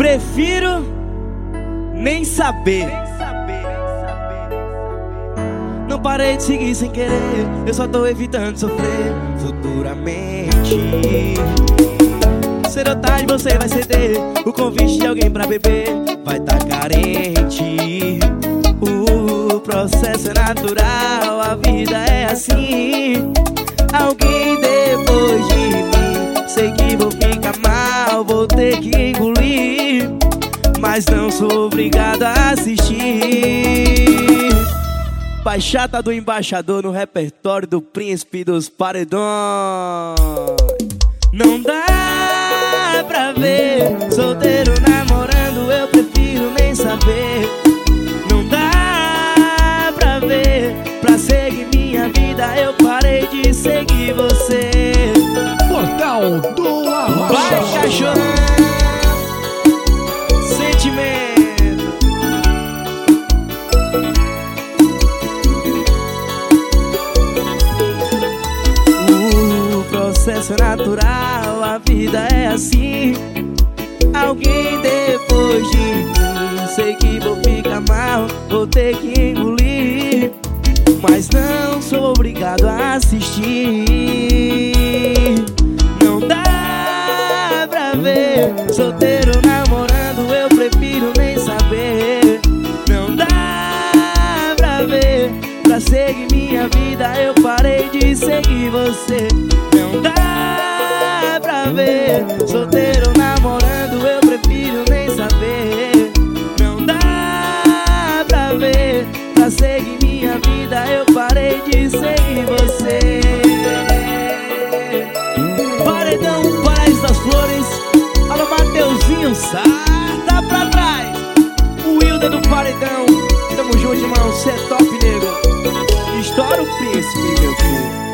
Prefiro nem saber. Não parei de seguir sem querer, eu só tô evitando sofrer futuramente. Cedo ou tarde você vai ceder o convite de alguém pra beber, vai tá carente. O processo é natural, a vida é assim. Alguém depois de mim, sei que vou ficar mal, vou ter que engolir, mas não sou obrigado a assistir. Baixata do embaixador no repertório do príncipe dos paredões. Não dá pra ver solteiro namorando, eu prefiro nem saber. Não dá pra ver, pra seguir minha vida eu parei de seguir você. Portal do Arrocha. Vai cachorrão, sentimento. O processo é natural, a vida é assim. Alguém depois de mim, sei que vou ficar mal, vou ter que engolir, mas não sou obrigado a assistir. Não dá pra ver solteiro namorando, eu prefiro nem saber. Não dá pra ver, pra seguir minha vida eu parei de seguir você. Não dá pra ver solteiro namorando, eu prefiro nem saber. Não dá pra ver, pra seguir minha vida eu parei de seguir você. Paredão, Paraíso das Flores. Alô, Mateuzinho, sarta pra trás. O Wilder do Paredão. Tamo junto, irmão, cê é top, nego. Estoura o príncipe, meu filho.